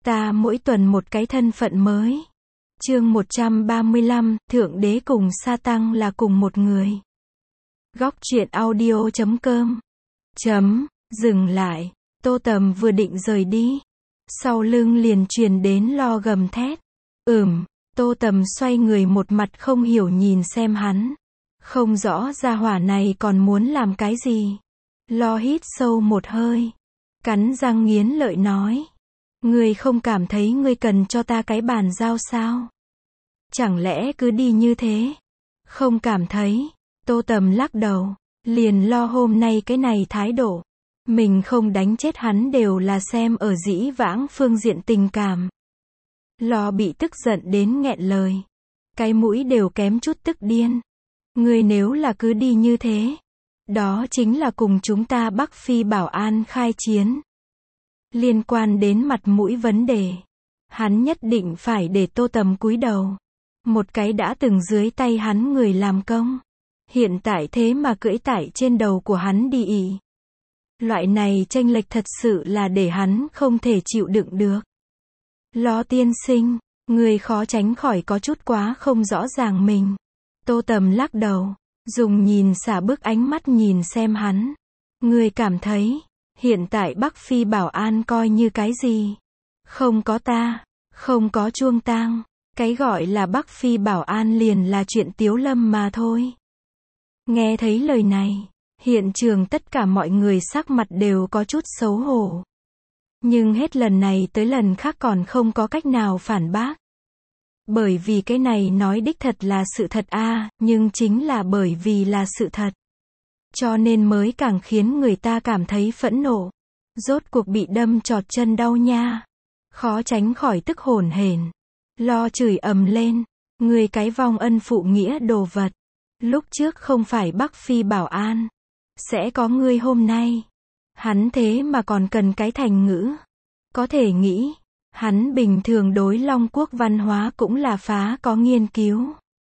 Ta mỗi tuần một cái thân phận mới. Chương 135, Thượng Đế cùng Sa Tăng là cùng một người. Góc truyện audio.com. Dừng lại. Tô Tầm vừa định rời đi. Sau lưng liền truyền đến Lo gầm thét. Tô Tầm xoay người một mặt không hiểu nhìn xem hắn. Không rõ gia hỏa này còn muốn làm cái gì. Lo hít sâu một hơi. Cắn răng nghiến lợi nói. Ngươi không cảm thấy ngươi cần cho ta cái bàn giao sao? Chẳng lẽ cứ đi như thế? Không cảm thấy. Tô Tầm lắc đầu. Liền Lo hôm nay cái này thái độ. Mình không đánh chết hắn đều là xem ở dĩ vãng phương diện tình cảm. Lo bị tức giận đến nghẹn lời. Cái mũi đều kém chút tức điên. Ngươi nếu là cứ đi như thế. Đó chính là cùng chúng ta Bắc Phi Bảo An khai chiến. Liên quan đến mặt mũi vấn đề. Hắn nhất định phải để Tô Tầm cúi đầu. Một cái đã từng dưới tay hắn người làm công. Hiện tại thế mà cưỡi tại trên đầu của hắn đi ỉ. Loại này chênh lệch thật sự là để hắn không thể chịu đựng được. Lo tiên sinh, người khó tránh khỏi có chút quá không rõ ràng mình. Tô Tầm lắc đầu, dùng nhìn xả bước ánh mắt nhìn xem hắn. Người cảm thấy, hiện tại Bắc Phi Bảo An coi như cái gì? Không có ta, không có Chuông Tang, cái gọi là Bắc Phi Bảo An liền là chuyện tiếu lâm mà thôi. Nghe thấy lời này, hiện trường tất cả mọi người sắc mặt đều có chút xấu hổ. Nhưng hết lần này tới lần khác còn không có cách nào phản bác. Bởi vì cái này nói đích thật là sự thật nhưng chính là bởi vì là sự thật. Cho nên mới càng khiến người ta cảm thấy phẫn nộ. Rốt cuộc bị đâm chọt chân đau nha. Khó tránh khỏi tức hổn hển. Lo chửi ầm lên. Người cái vong ân phụ nghĩa đồ vật. Lúc trước không phải Bắc Phi Bảo An. Sẽ có ngươi hôm nay. Hắn thế mà còn cần cái thành ngữ. Có thể nghĩ. Hắn bình thường đối Long Quốc văn hóa cũng là phá có nghiên cứu.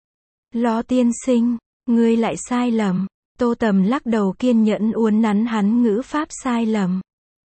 Lo tiên sinh. Ngươi lại sai lầm. Tô Tầm lắc đầu kiên nhẫn uốn nắn hắn ngữ pháp sai lầm.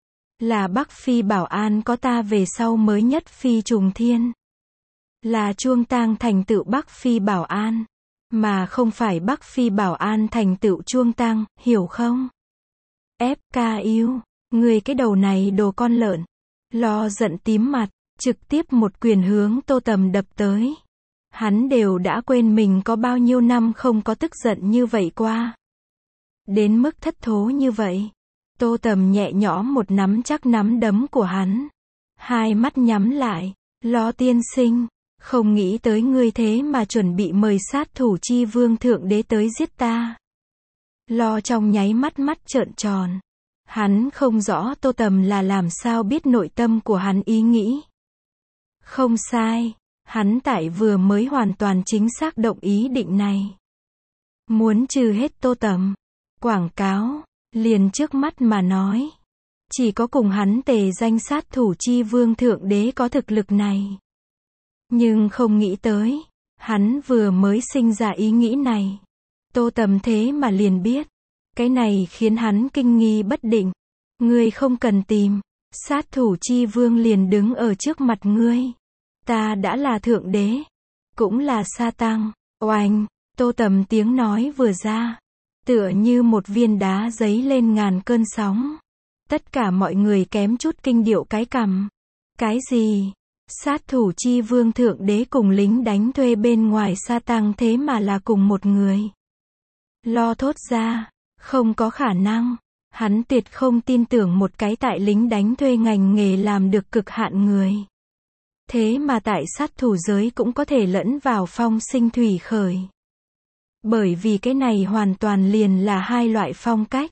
Là Bắc Phi Bảo An có ta về sau mới nhất phi trùng thiên. Là Chuông Tang thành tựu Bắc Phi Bảo An. Mà không phải Bắc Phi Bảo An thành tựu Chuông Tang, hiểu không? FKU, người cái đầu này đồ con lợn. Lo giận tím mặt, trực tiếp một quyền hướng Tô Tầm đập tới. Hắn đều đã quên mình có bao nhiêu năm không có tức giận như vậy qua. Đến mức thất thố như vậy. Tô Tầm nhẹ nhõm một nắm chắc nắm đấm của hắn. Hai mắt nhắm lại. Lo tiên sinh. Không nghĩ tới ngươi thế mà chuẩn bị mời sát thủ chi vương thượng đế tới giết ta. Lo trong nháy mắt mắt trợn tròn. Hắn không rõ Tô Tầm là làm sao biết nội tâm của hắn ý nghĩ. Không sai. Hắn tại vừa mới hoàn toàn chính xác động ý định này. Muốn trừ hết Tô Tầm. Quảng cáo, liền trước mắt mà nói. Chỉ có cùng hắn tề danh sát thủ chi vương thượng đế có thực lực này. Nhưng không nghĩ tới, hắn vừa mới sinh ra ý nghĩ này. Tô Tầm thế mà liền biết. Cái này khiến hắn kinh nghi bất định. Ngươi không cần tìm. Sát thủ chi vương liền đứng ở trước mặt ngươi. Ta đã là thượng đế. Cũng là Sa Tăng. Oanh, Tô Tầm tiếng nói vừa ra. Tựa như một viên đá giấy lên ngàn cơn sóng. Tất cả mọi người kém chút kinh điệu cái cằm. Cái gì? Sát thủ chi vương thượng đế cùng lính đánh thuê bên ngoài Sa Tăng thế mà là cùng một người. Lo thốt ra. Không có khả năng. Hắn tuyệt không tin tưởng một cái tại lính đánh thuê ngành nghề làm được cực hạn người. Thế mà tại sát thủ giới cũng có thể lẫn vào phong sinh thủy khởi. Bởi vì cái này hoàn toàn liền là hai loại phong cách.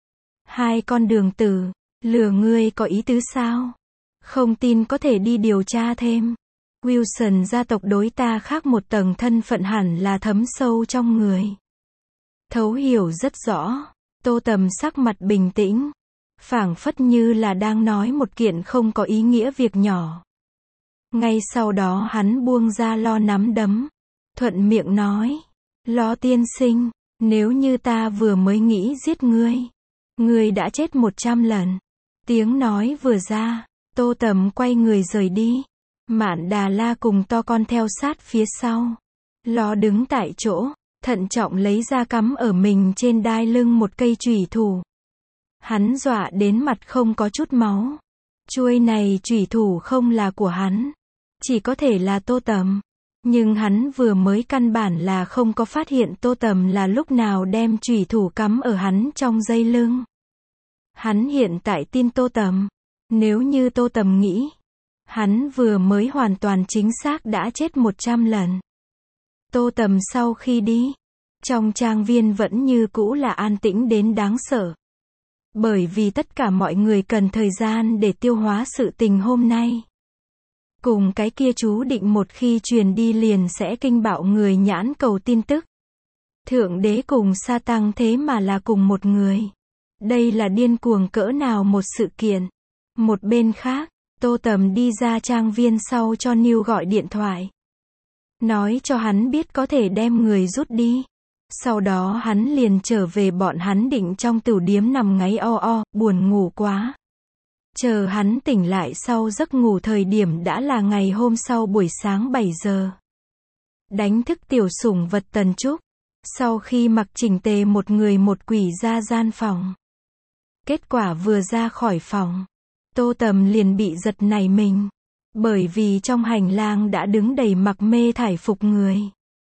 Hai con đường tử. Lừa ngươi có ý tứ sao? Không tin có thể đi điều tra thêm. Wilson gia tộc đối ta khác một tầng thân phận hẳn là thấm sâu trong người. Thấu hiểu rất rõ. Tô Tầm sắc mặt bình tĩnh. Phảng phất như là đang nói một kiện không có ý nghĩa việc nhỏ. Ngay sau đó hắn buông ra Lo nắm đấm. Thuận miệng nói. Lo tiên sinh, nếu như ta vừa mới nghĩ giết ngươi. Ngươi đã chết 100 lần. Tiếng nói vừa ra. Tô Tầm quay người rời đi. Mạn Đà La cùng to con theo sát phía sau. Lo đứng tại chỗ, thận trọng lấy ra cắm ở mình trên đai lưng một cây chùy thủ. Hắn dọa đến mặt không có chút máu. Chuôi này chùy thủ không là của hắn, chỉ có thể là Tô Tầm. Nhưng hắn vừa mới căn bản là không có phát hiện Tô Tầm là lúc nào đem chùy thủ cắm ở hắn trong dây lưng. Hắn hiện tại tin Tô Tầm. Nếu như Tô Tầm nghĩ, hắn vừa mới hoàn toàn chính xác đã chết 100 lần. Tô Tầm sau khi đi, trong trang viên vẫn như cũ là an tĩnh đến đáng sợ. Bởi vì tất cả mọi người cần thời gian để tiêu hóa sự tình hôm nay. Cùng cái kia chú định một khi truyền đi liền sẽ kinh bạo người nhãn cầu tin tức. Thượng đế cùng sa tăng thế mà là cùng một người. Đây là điên cuồng cỡ nào một sự kiện. Một bên khác, Tô Tầm đi ra trang viên sau cho Neil gọi điện thoại. Nói cho hắn biết có thể đem người rút đi. Sau đó hắn liền trở về bọn hắn định trong tửu điếm nằm ngáy buồn ngủ quá. Chờ hắn tỉnh lại sau giấc ngủ thời điểm đã là ngày hôm sau buổi sáng 7 giờ. Đánh thức tiểu sủng vật Tần Trúc. Sau khi mặc chỉnh tề một người một quỷ ra gian phòng. Kết quả vừa ra khỏi phòng, Tô Tầm liền bị giật nảy mình. Bởi vì trong hành lang đã đứng đầy mặc mê thải phục người.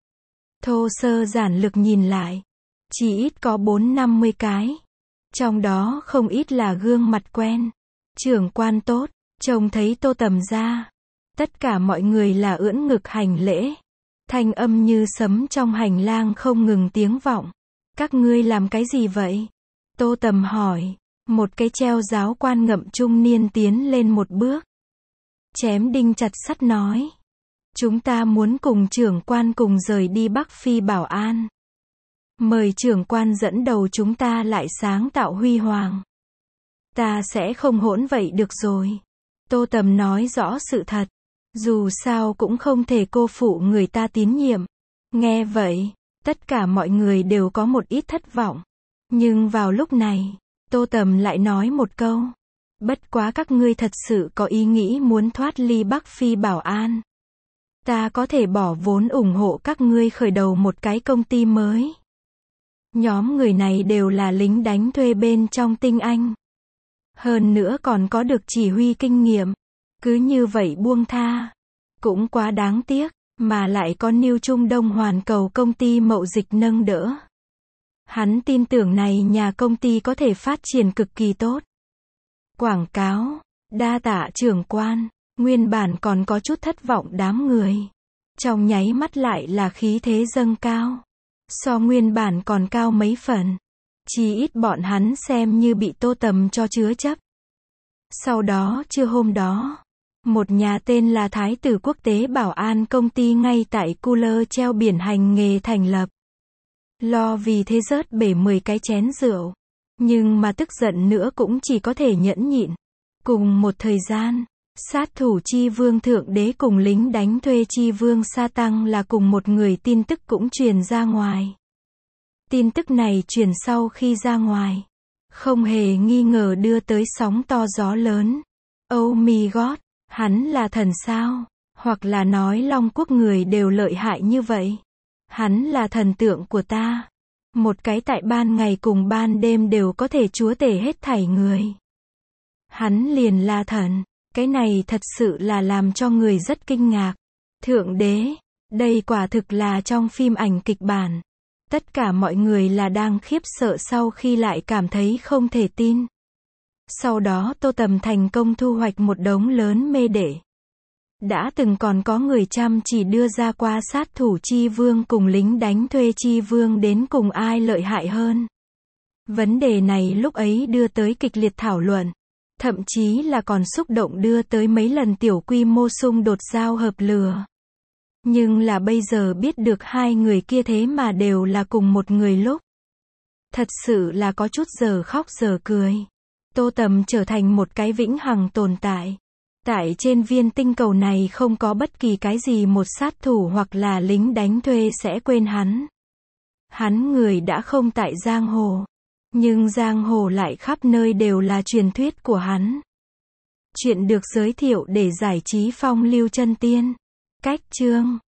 Thô sơ giản lược nhìn lại, chỉ ít có 4-50 cái. Trong đó không ít là gương mặt quen. Trưởng quan tốt, trông thấy Tô Tầm ra. Tất cả mọi người là ưỡn ngực hành lễ. Thanh âm như sấm trong hành lang không ngừng tiếng vọng. Các ngươi làm cái gì vậy? Tô Tầm hỏi. Một cái treo giáo quan ngậm trung niên tiến lên một bước. Chém đinh chặt sắt nói. Chúng ta muốn cùng trưởng quan cùng rời đi Bắc Phi Bảo An. Mời trưởng quan dẫn đầu chúng ta lại sáng tạo huy hoàng. Ta sẽ không hỗn vậy được rồi. Tô Tầm nói rõ sự thật. Dù sao cũng không thể cô phụ người ta tín nhiệm. Nghe vậy, tất cả mọi người đều có một ít thất vọng. Nhưng vào lúc này, Tô Tầm lại nói một câu. Bất quá các ngươi thật sự có ý nghĩ muốn thoát ly Bắc Phi Bảo An. Ta có thể bỏ vốn ủng hộ các ngươi khởi đầu một cái công ty mới. Nhóm người này đều là lính đánh thuê bên trong tinh anh. Hơn nữa còn có được chỉ huy kinh nghiệm. Cứ như vậy buông tha. Cũng quá đáng tiếc, mà lại có New Trung Đông Hoàn Cầu công ty mậu dịch nâng đỡ. Hắn tin tưởng này nhà công ty có thể phát triển cực kỳ tốt. Quảng cáo, đa tạ trưởng quan, nguyên bản còn có chút thất vọng đám người. Trong nháy mắt lại là khí thế dâng cao. So nguyên bản còn cao mấy phần. Chỉ ít bọn hắn xem như bị Tô Tầm cho chứa chấp. Sau đó trưa hôm đó, một nhà tên là Thái tử Quốc tế Bảo An công ty ngay tại Cooler treo biển hành nghề thành lập. Lo vì thế rớt bể 10 cái chén rượu. Nhưng mà tức giận nữa cũng chỉ có thể nhẫn nhịn. Cùng một thời gian, sát thủ chi vương thượng đế cùng lính đánh thuê chi vương sa tăng là cùng một người tin tức cũng truyền ra ngoài. Tin tức này truyền sau khi ra ngoài, không hề nghi ngờ đưa tới sóng to gió lớn. Oh my god, hắn là thần sao? Hoặc là nói Long Quốc người đều lợi hại như vậy. Hắn là thần tượng của ta. Một cái tại ban ngày cùng ban đêm đều có thể chúa tể hết thảy người. Hắn liền là thần. Cái này thật sự là làm cho người rất kinh ngạc. Thượng đế, đây quả thực là trong phim ảnh kịch bản. Tất cả mọi người là đang khiếp sợ sau khi lại cảm thấy không thể tin. Sau đó Tô Tầm thành công thu hoạch một đống lớn mê đệ. Đã từng còn có người chăm chỉ đưa ra qua sát thủ chi vương cùng lính đánh thuê chi vương đến cùng ai lợi hại hơn. Vấn đề này lúc ấy đưa tới kịch liệt thảo luận. Thậm chí là còn xúc động đưa tới mấy lần tiểu quy mô xung đột giao hợp lửa. Nhưng là bây giờ biết được hai người kia thế mà đều là cùng một người lúc. Thật sự là có chút giờ khóc giờ cười. Tô Tầm trở thành một cái vĩnh hằng tồn tại. Tại trên viên tinh cầu này không có bất kỳ cái gì một sát thủ hoặc là lính đánh thuê sẽ quên hắn. Hắn người đã không tại giang hồ. Nhưng giang hồ lại khắp nơi đều là truyền thuyết của hắn. Chuyện được giới thiệu để giải trí phong lưu chân tiên. Cách chương